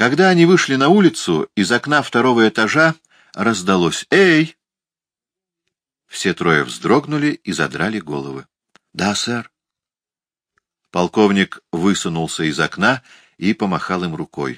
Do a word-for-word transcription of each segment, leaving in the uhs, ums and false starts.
Когда они вышли на улицу, из окна второго этажа раздалось «Эй!». Все трое вздрогнули и задрали головы. — Да, сэр. Полковник высунулся из окна и помахал им рукой.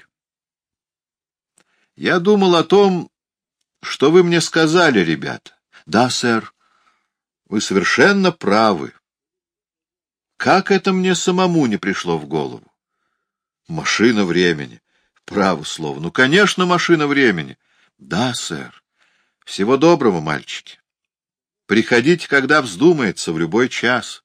— Я думал о том, что вы мне сказали, ребята. — Да, сэр. — Вы совершенно правы. Как это мне самому не пришло в голову? Машина времени. Право слово. Ну, конечно, машина времени. — Да, сэр. Всего доброго, мальчики. Приходите, когда вздумается, в любой час.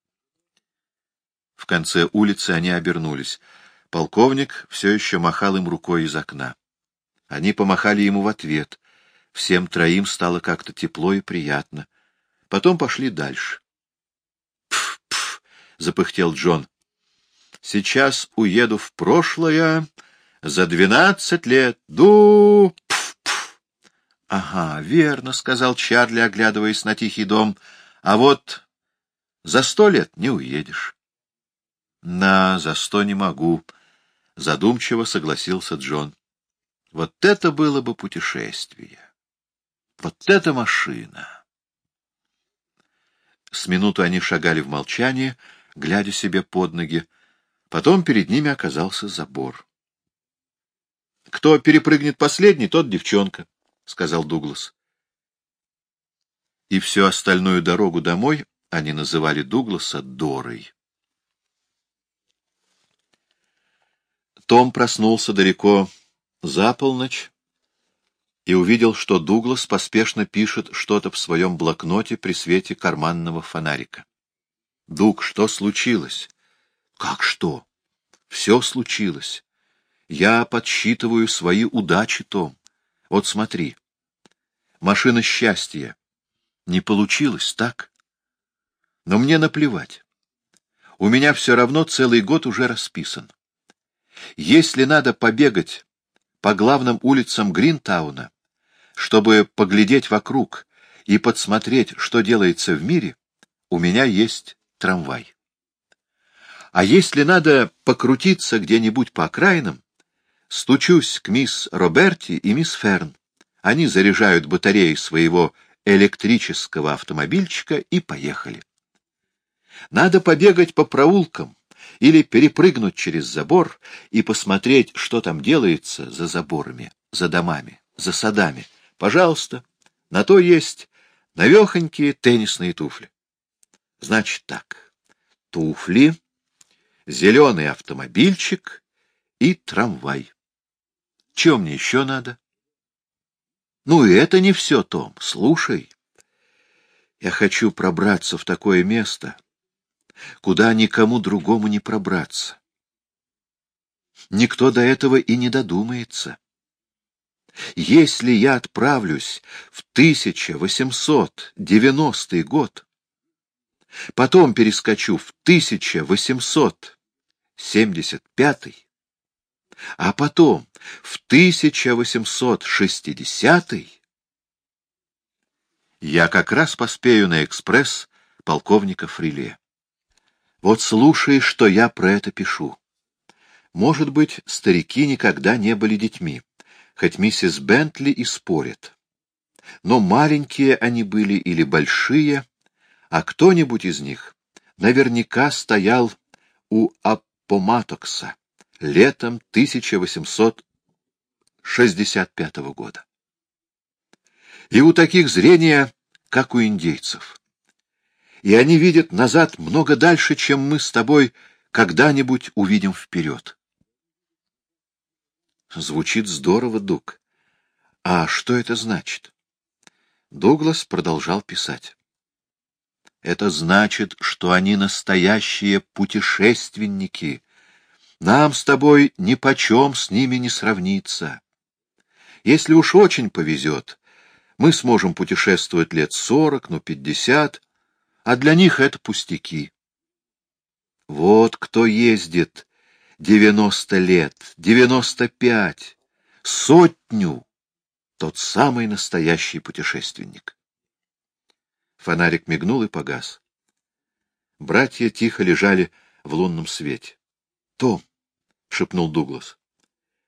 В конце улицы они обернулись. Полковник все еще махал им рукой из окна. Они помахали ему в ответ. Всем троим стало как-то тепло и приятно. Потом пошли дальше. «Пф, пф», — запыхтел Джон. «Сейчас уеду в прошлое за двенадцать лет. Ду! Пф, пф». «Ага, верно», — сказал Чарли, оглядываясь на тихий дом. «А вот за сто лет не уедешь». «На, за сто не могу», — задумчиво согласился Джон. «Вот это было бы путешествие! Вот это машина!» С минуту они шагали в молчании, глядя себе под ноги. Потом перед ними оказался забор. «Кто перепрыгнет последний, тот девчонка», — сказал Дуглас. И всю остальную дорогу домой они называли Дугласа Дорой. Том проснулся далеко за полночь и увидел, что Дуглас поспешно пишет что-то в своем блокноте при свете карманного фонарика. — Дуг, что случилось? — Как что? Все случилось. Я подсчитываю свои удачи, Том. Вот смотри. Машина счастья. Не получилось, так? Но мне наплевать. У меня все равно целый год уже расписан. Если надо побегать по главным улицам Гринтауна, чтобы поглядеть вокруг и подсмотреть, что делается в мире, у меня есть трамвай. А если надо покрутиться где-нибудь по окраинам, стучусь к мисс Роберти и мисс Ферн. Они заряжают батареи своего электрического автомобильчика и поехали. Надо побегать по проулкам или перепрыгнуть через забор и посмотреть, что там делается за заборами, за домами, за садами. Пожалуйста, на то есть навехонькие теннисные туфли. Значит так, туфли, зеленый автомобильчик и трамвай. Чего мне еще надо? Ну и это не все, Том. Слушай, я хочу пробраться в такое место, куда никому другому не пробраться. Никто до этого и не додумается. Если я отправлюсь в тысяча восемьсот девяностый год, потом перескочу в тысяча восемьсот семьдесят пятый, а потом в тысяча восемьсот шестидесятый, я как раз поспею на экспресс полковника Фриле. Вот слушай, что я про это пишу. Может быть, старики никогда не были детьми, хоть миссис Бентли и спорит. Но маленькие они были или большие, а кто-нибудь из них наверняка стоял у Аппоматокса летом тысяча восемьсот шестьдесят пятого года. И у таких зрение, как у индейцев. И они видят назад много дальше, чем мы с тобой когда-нибудь увидим вперед. Звучит здорово, Дуг. А что это значит? Дуглас продолжал писать. Это значит, что они настоящие путешественники. Нам с тобой нипочем с ними не сравниться. Если уж очень повезет, мы сможем путешествовать лет сорок, ну пятьдесят, а для них это пустяки. Вот кто ездит девяносто лет, девяносто пять, сотню, тот самый настоящий путешественник. Фонарик мигнул и погас. Братья тихо лежали в лунном свете. — Том, — шепнул Дуглас,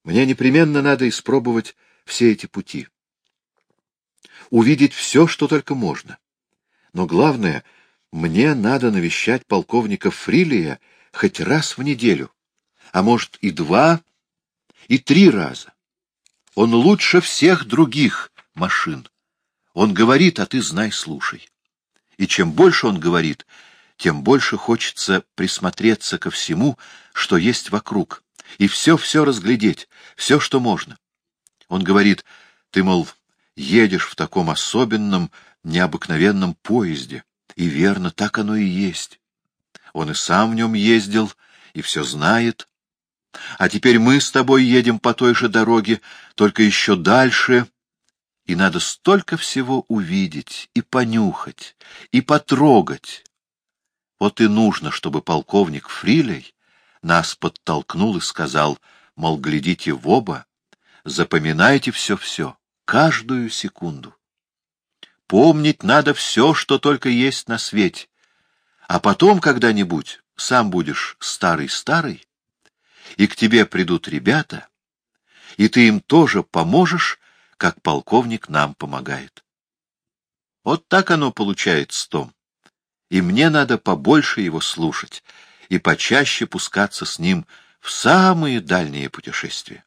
Мне непременно надо испробовать все эти пути. Увидеть все, что только можно. Но главное, мне надо навещать полковника Фрилия хоть раз в неделю, а может и два, и три раза. Он лучше всех других машин. Он говорит, а ты знай, слушай. И чем больше он говорит, тем больше хочется присмотреться ко всему, что есть вокруг, и все-все разглядеть, все, что можно. Он говорит, ты, мол, едешь в таком особенном, необыкновенном поезде, и верно, так оно и есть. Он и сам в нем ездил, и все знает. А теперь мы с тобой едем по той же дороге, только еще дальше, и надо столько всего увидеть, и понюхать, и потрогать. Вот и нужно, чтобы полковник Фрилей нас подтолкнул и сказал, мол, глядите в оба, запоминайте все-все, каждую секунду. Помнить надо все, что только есть на свете, а потом когда-нибудь сам будешь старый-старый, и к тебе придут ребята, и ты им тоже поможешь, как полковник нам помогает. Вот так оно получается, Том. И мне надо побольше его слушать и почаще пускаться с ним в самые дальние путешествия.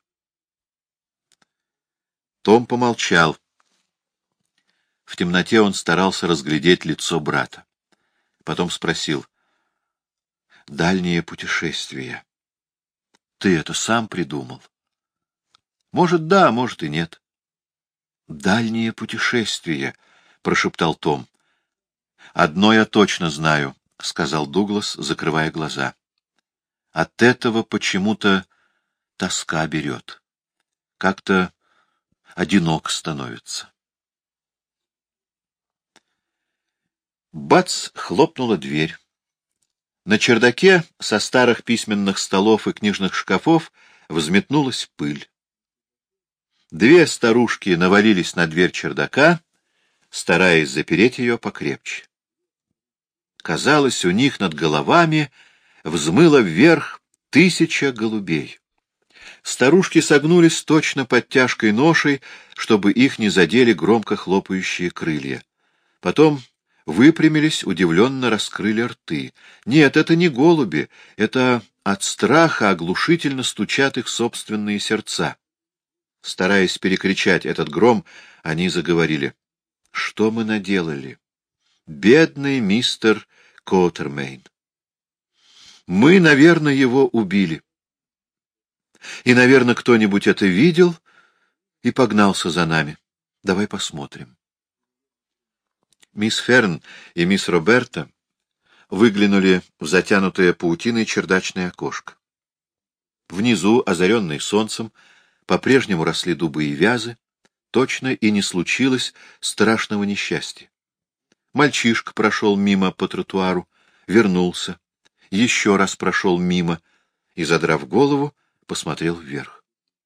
Том помолчал. В темноте он старался разглядеть лицо брата. Потом спросил: «Дальние путешествия. Ты это сам придумал?» «Может, да, может и нет». «Дальние путешествия», — прошептал Том. «Одно я точно знаю», — сказал Дуглас, закрывая глаза. «От этого почему-то тоска берет. Как-то одинок становится». Бац! Хлопнула дверь. На чердаке со старых письменных столов и книжных шкафов взметнулась пыль. Две старушки навалились на дверь чердака, стараясь запереть ее покрепче. Казалось, у них над головами взмыло вверх тысяча голубей. Старушки согнулись точно под тяжкой ношей, чтобы их не задели громко хлопающие крылья. Потом выпрямились, удивленно раскрыли рты. Нет, это не голуби, это от страха оглушительно стучат их собственные сердца. Стараясь перекричать этот гром, они заговорили: «Что мы наделали? Бедный мистер Коттермейн! Мы, наверное, его убили. И, наверное, кто-нибудь это видел и погнался за нами. Давай посмотрим». Мисс Ферн и мисс Роберта выглянули в затянутое паутиной чердачное окошко. Внизу, озаренный солнцем, по-прежнему росли дубы и вязы, точно и не случилось страшного несчастья. Мальчишка прошел мимо по тротуару, вернулся, еще раз прошел мимо и, задрав голову, посмотрел вверх.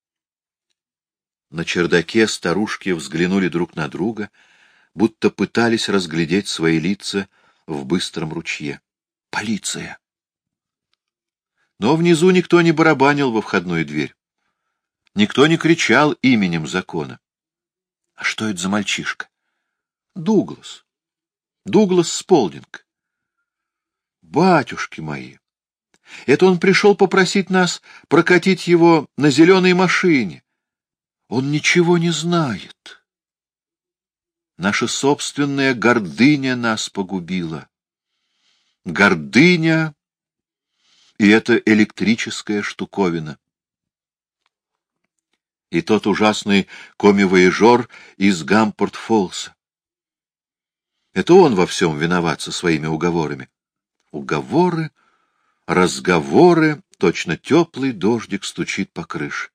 На чердаке старушки взглянули друг на друга, будто пытались разглядеть свои лица в быстром ручье. Полиция! Но внизу никто не барабанил во входную дверь. Никто не кричал именем закона. А что это за мальчишка? Дуглас. Дуглас Сполдинг. Батюшки мои! Это он пришел попросить нас прокатить его на зеленой машине. Он ничего не знает. Наша собственная гордыня нас погубила. Гордыня и эта электрическая штуковина. И тот ужасный коми-вояжер из Гампорт-Фоллса. Это он во всем виноват со своими уговорами. Уговоры, разговоры, точно теплый дождик стучит по крыше.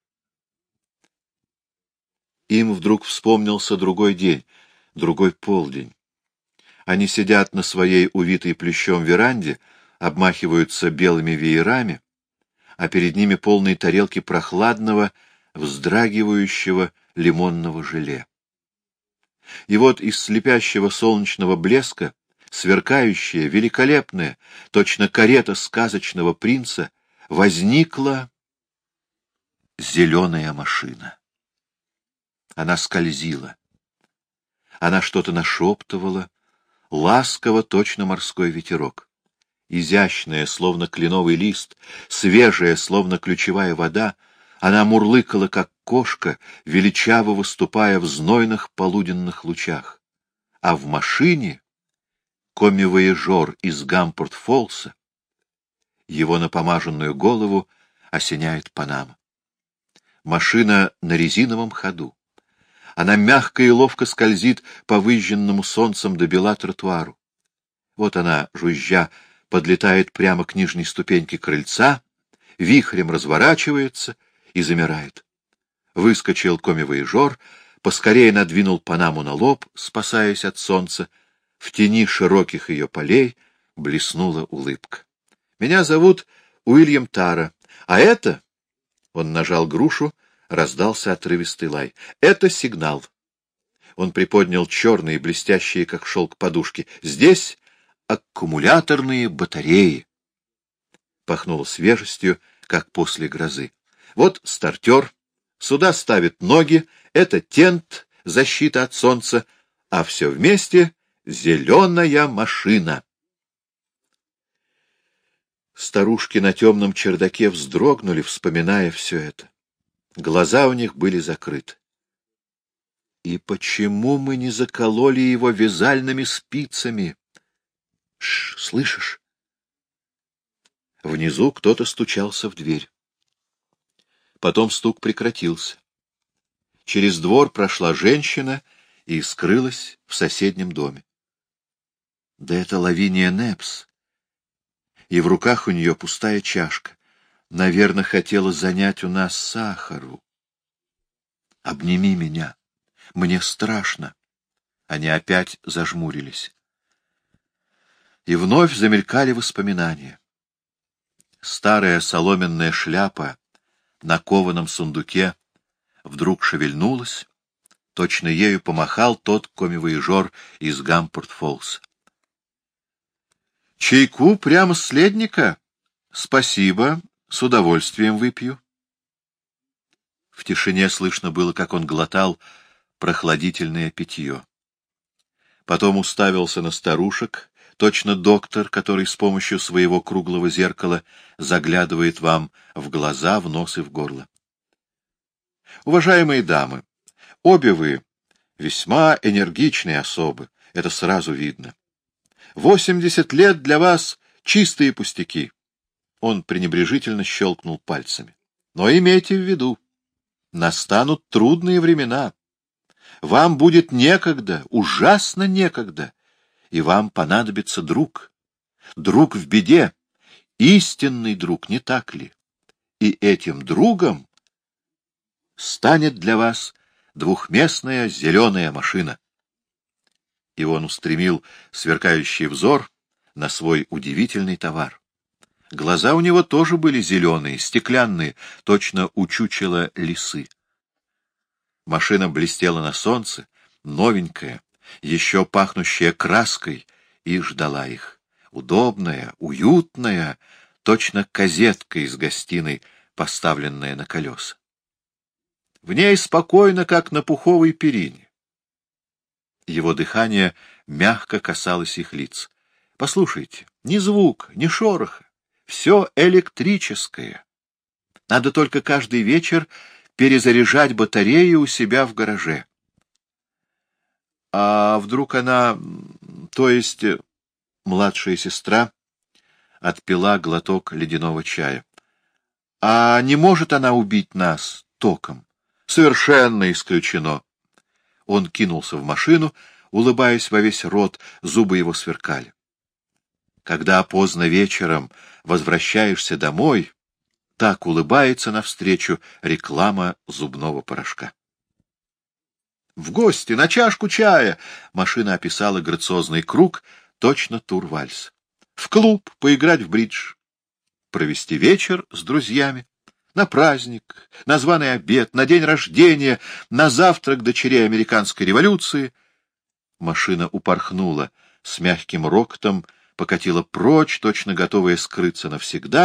Им вдруг вспомнился другой день, другой полдень. Они сидят на своей увитой плющом веранде, обмахиваются белыми веерами, а перед ними полные тарелки прохладного, вздрагивающего лимонного желе. И вот из слепящего солнечного блеска, сверкающая, великолепная, точно карета сказочного принца, возникла зеленая машина. Она скользила. Она что-то нашептывала, ласково, точно морской ветерок. Изящная, словно кленовый лист, свежая, словно ключевая вода, она мурлыкала, как кошка, величаво выступая в знойных полуденных лучах. А в машине коми-вояжер из Гампорт-Фолса, его напомаженную голову осеняет Панама. Машина на резиновом ходу. Она мягко и ловко скользит по выжженному солнцем до бела тротуару. Вот она, жужжа, подлетает прямо к нижней ступеньке крыльца, вихрем разворачивается и замирает. Выскочил коми-вояжер, поскорее надвинул Панаму на лоб, спасаясь от солнца. В тени широких ее полей блеснула улыбка. «Меня зовут Уильям Тара, а это...» Он нажал грушу, раздался отрывистый лай. «Это сигнал». Он приподнял черные, блестящие, как шелк, подушки. «Здесь аккумуляторные батареи». Пахнуло свежестью, как после грозы. Вот стартер, сюда ставит ноги, это тент, защита от солнца, а все вместе — зеленая машина. Старушки на темном чердаке вздрогнули, вспоминая все это. Глаза у них были закрыты. И почему мы не закололи его вязальными спицами? Ш, слышишь? Внизу кто-то стучался в дверь. Потом стук прекратился. Через двор прошла женщина и скрылась в соседнем доме. Да это Лавиния Непс. И в руках у нее пустая чашка. Наверное, хотела занять у нас сахару. Обними меня. Мне страшно. Они опять зажмурились. И вновь замелькали воспоминания. Старая соломенная шляпа на кованом сундуке вдруг шевельнулась, точно ею помахал тот коми-вояжер из Гампорт-Фолса. «Чайку прямо с ледника? Спасибо, с удовольствием выпью». В тишине слышно было, как он глотал прохладительное питье. Потом уставился на старушек, точно доктор, который с помощью своего круглого зеркала заглядывает вам в глаза, в нос и в горло. «Уважаемые дамы, обе вы весьма энергичные особы, это сразу видно. Восемьдесят лет для вас — чистые пустяки». Он пренебрежительно щелкнул пальцами. «Но имейте в виду, настанут трудные времена. Вам будет некогда, ужасно некогда, и вам понадобится друг. Друг в беде, истинный друг, не так ли? И этим другом станет для вас двухместная зеленая машина». И он устремил сверкающий взор на свой удивительный товар. Глаза у него тоже были зеленые, стеклянные, точно у чучела лисы. Машина блестела на солнце, новенькая, еще пахнущая краской, и ждала их. Удобная, уютная, точно козетка из гостиной, поставленная на колеса. В ней спокойно, как на пуховой перине. Его дыхание мягко касалось их лиц. Послушайте, ни звук, ни шороха, все электрическое. Надо только каждый вечер перезаряжать батареи у себя в гараже. А вдруг она, то есть младшая сестра, отпила глоток ледяного чая. А не может она убить нас током? Совершенно исключено. Он кинулся в машину, улыбаясь во весь рот, зубы его сверкали. Когда поздно вечером возвращаешься домой, так улыбается навстречу реклама зубного порошка. «В гости, на чашку чая!» — машина описала грациозный круг, точно тур-вальс. «В клуб, поиграть в бридж, провести вечер с друзьями, на праздник, на званый обед, на день рождения, на завтрак дочерей американской революции». Машина упорхнула с мягким рокотом, покатила прочь, точно готовая скрыться навсегда,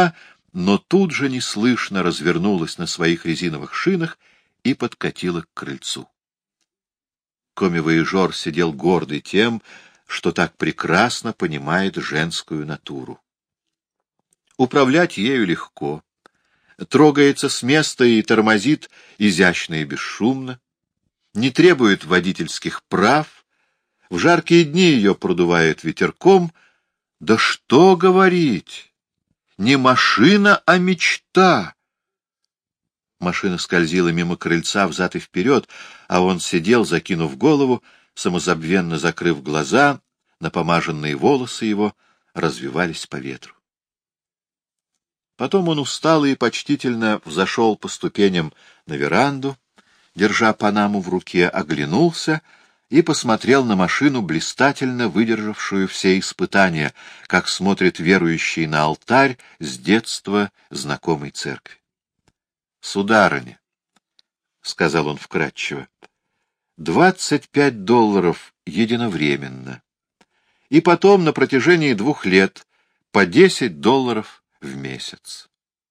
но тут же неслышно развернулась на своих резиновых шинах и подкатила к крыльцу. Комми-вояжер сидел гордый тем, что так прекрасно понимает женскую натуру. Управлять ею легко, трогается с места и тормозит изящно и бесшумно, не требует водительских прав, в жаркие дни ее продувает ветерком, да что говорить, не машина, а мечта. Машина скользила мимо крыльца взад и вперед, а он сидел, закинув голову, самозабвенно закрыв глаза, напомаженные волосы его развивались по ветру. Потом он устало и почтительно взошел по ступеням на веранду, держа панаму в руке, оглянулся и посмотрел на машину, блистательно выдержавшую все испытания, как смотрит верующий на алтарь с детства знакомой церкви. — Сударыня, — сказал он вкратчиво, — двадцать пять долларов единовременно, и потом на протяжении двух лет по десять долларов в месяц.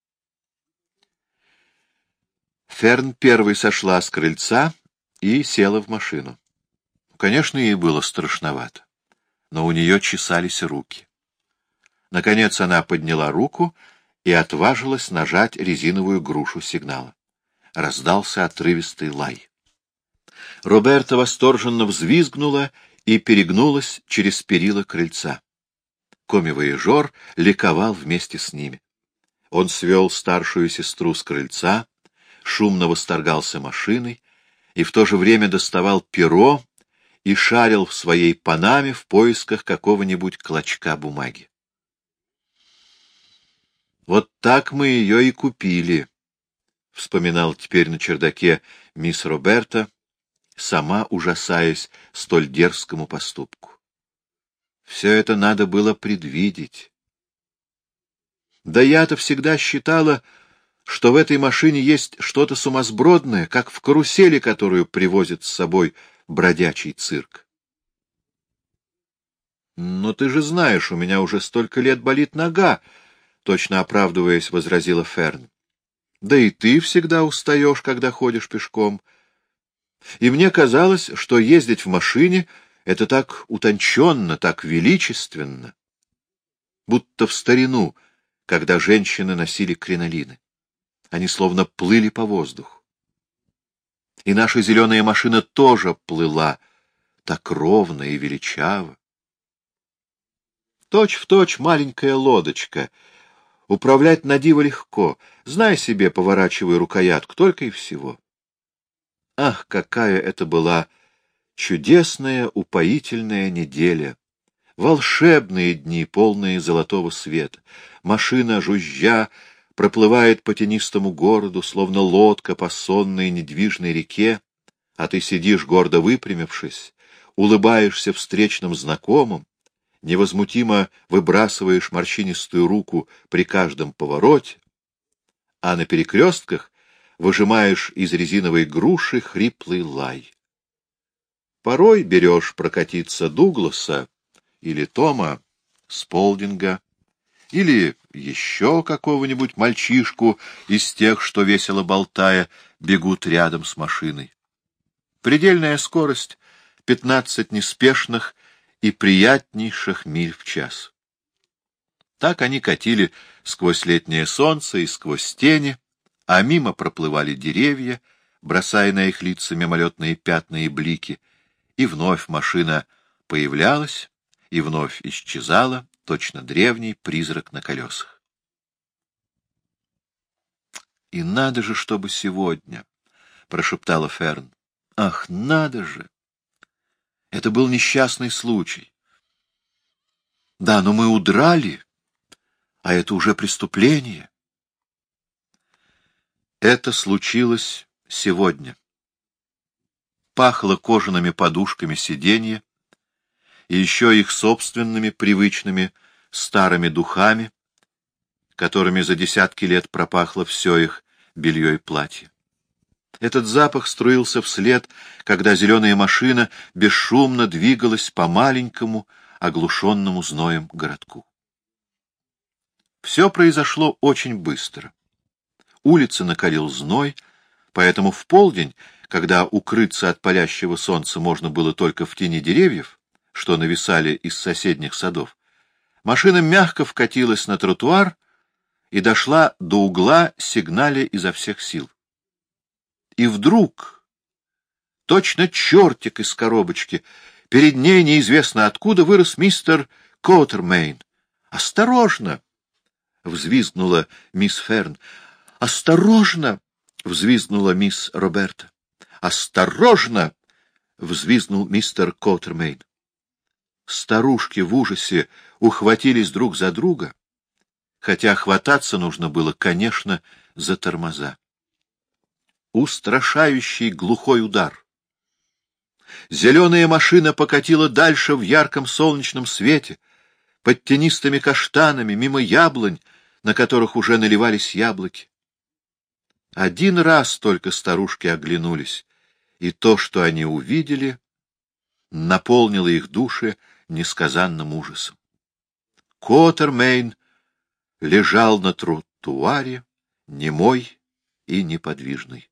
Ферн первой сошла с крыльца и села в машину. Конечно, ей было страшновато, но у нее чесались руки. Наконец она подняла руку и отважилась нажать резиновую грушу сигнала. Раздался отрывистый лай. Роберта восторженно взвизгнула и перегнулась через перила крыльца. Комми-вояжер ликовал вместе с ними. Он свел старшую сестру с крыльца, шумно восторгался машиной и в то же время доставал перо и шарил в своей панаме в поисках какого-нибудь клочка бумаги. «Вот так мы ее и купили», — вспоминал теперь на чердаке мисс Роберта, сама ужасаясь столь дерзкому поступку. Все это надо было предвидеть. Да я-то всегда считала, что в этой машине есть что-то сумасбродное, как в карусели, которую привозит с собой бродячий цирк. «Но ты же знаешь, у меня уже столько лет болит нога», — точно оправдываясь, возразила Ферн. «Да и ты всегда устаешь, когда ходишь пешком. И мне казалось, что ездить в машине — это так утонченно, так величественно, будто в старину, когда женщины носили кринолины. Они словно плыли по воздуху. И наша зеленая машина тоже плыла так ровно и величаво. Точь-в-точь маленькая лодочка. Управлять на диво легко. Знай себе, поворачивай рукоятку, только и всего. Ах, какая это была чудесная, упоительная неделя! Волшебные дни, полные золотого света. Машина, жужжа, проплывает по тенистому городу, словно лодка по сонной недвижной реке, а ты сидишь, гордо выпрямившись, улыбаешься встречным знакомым, невозмутимо выбрасываешь морщинистую руку при каждом повороте, а на перекрестках выжимаешь из резиновой груши хриплый лай. Порой берешь прокатиться Дугласа или Тома Сполдинга, или еще какого-нибудь мальчишку из тех, что, весело болтая, бегут рядом с машиной. Предельная скорость — пятнадцать неспешных и приятнейших миль в час. Так они катили сквозь летнее солнце и сквозь тени, а мимо проплывали деревья, бросая на их лица мимолетные пятна и блики, и вновь машина появлялась и вновь исчезала, точно древний призрак на колесах. — И надо же, чтобы сегодня, — прошептала Ферн. — Ах, надо же! Это был несчастный случай. Да, но мы удрали, а это уже преступление. Это случилось сегодня. Пахло кожаными подушками сиденья и еще их собственными привычными старыми духами, которыми за десятки лет пропахло все их белье и платье. Этот запах струился вслед, когда зеленая машина бесшумно двигалась по маленькому, оглушенному зноем городку. Все произошло очень быстро. Улицы накалил зной, поэтому в полдень, когда укрыться от палящего солнца можно было только в тени деревьев, что нависали из соседних садов, машина мягко вкатилась на тротуар и дошла до угла, сигналя изо всех сил. И вдруг, точно чертик из коробочки, перед ней неизвестно откуда вырос мистер Коттермейн. «Осторожно!» — взвизгнула мисс Ферн. «Осторожно!» — взвизгнула мисс Роберта. «Осторожно!» — взвизгнул мистер Коттермейн. Старушки в ужасе ухватились друг за друга, хотя хвататься нужно было, конечно, за тормоза. Устрашающий глухой удар. Зеленая машина покатила дальше в ярком солнечном свете, под тенистыми каштанами, мимо яблонь, на которых уже наливались яблоки. Один раз только старушки оглянулись, и то, что они увидели, наполнило их души несказанным ужасом. Коттермейн лежал на тротуаре, немой и неподвижный.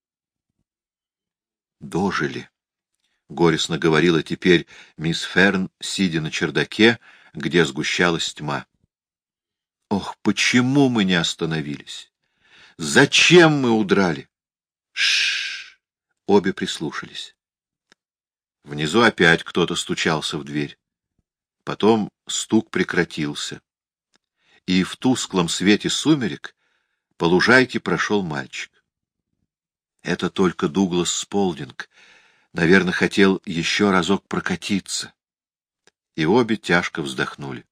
«Дожили», — горестно говорила теперь мисс Ферн, сидя на чердаке, где сгущалась тьма. «Ох, почему мы не остановились? Зачем мы удрали?» Шш! Обе прислушались. Внизу опять кто-то стучался в дверь. Потом стук прекратился, и в тусклом свете сумерек по лужайке прошел мальчик. Это только Дуглас Сполдинг, наверное, хотел еще разок прокатиться. И обе тяжко вздохнули.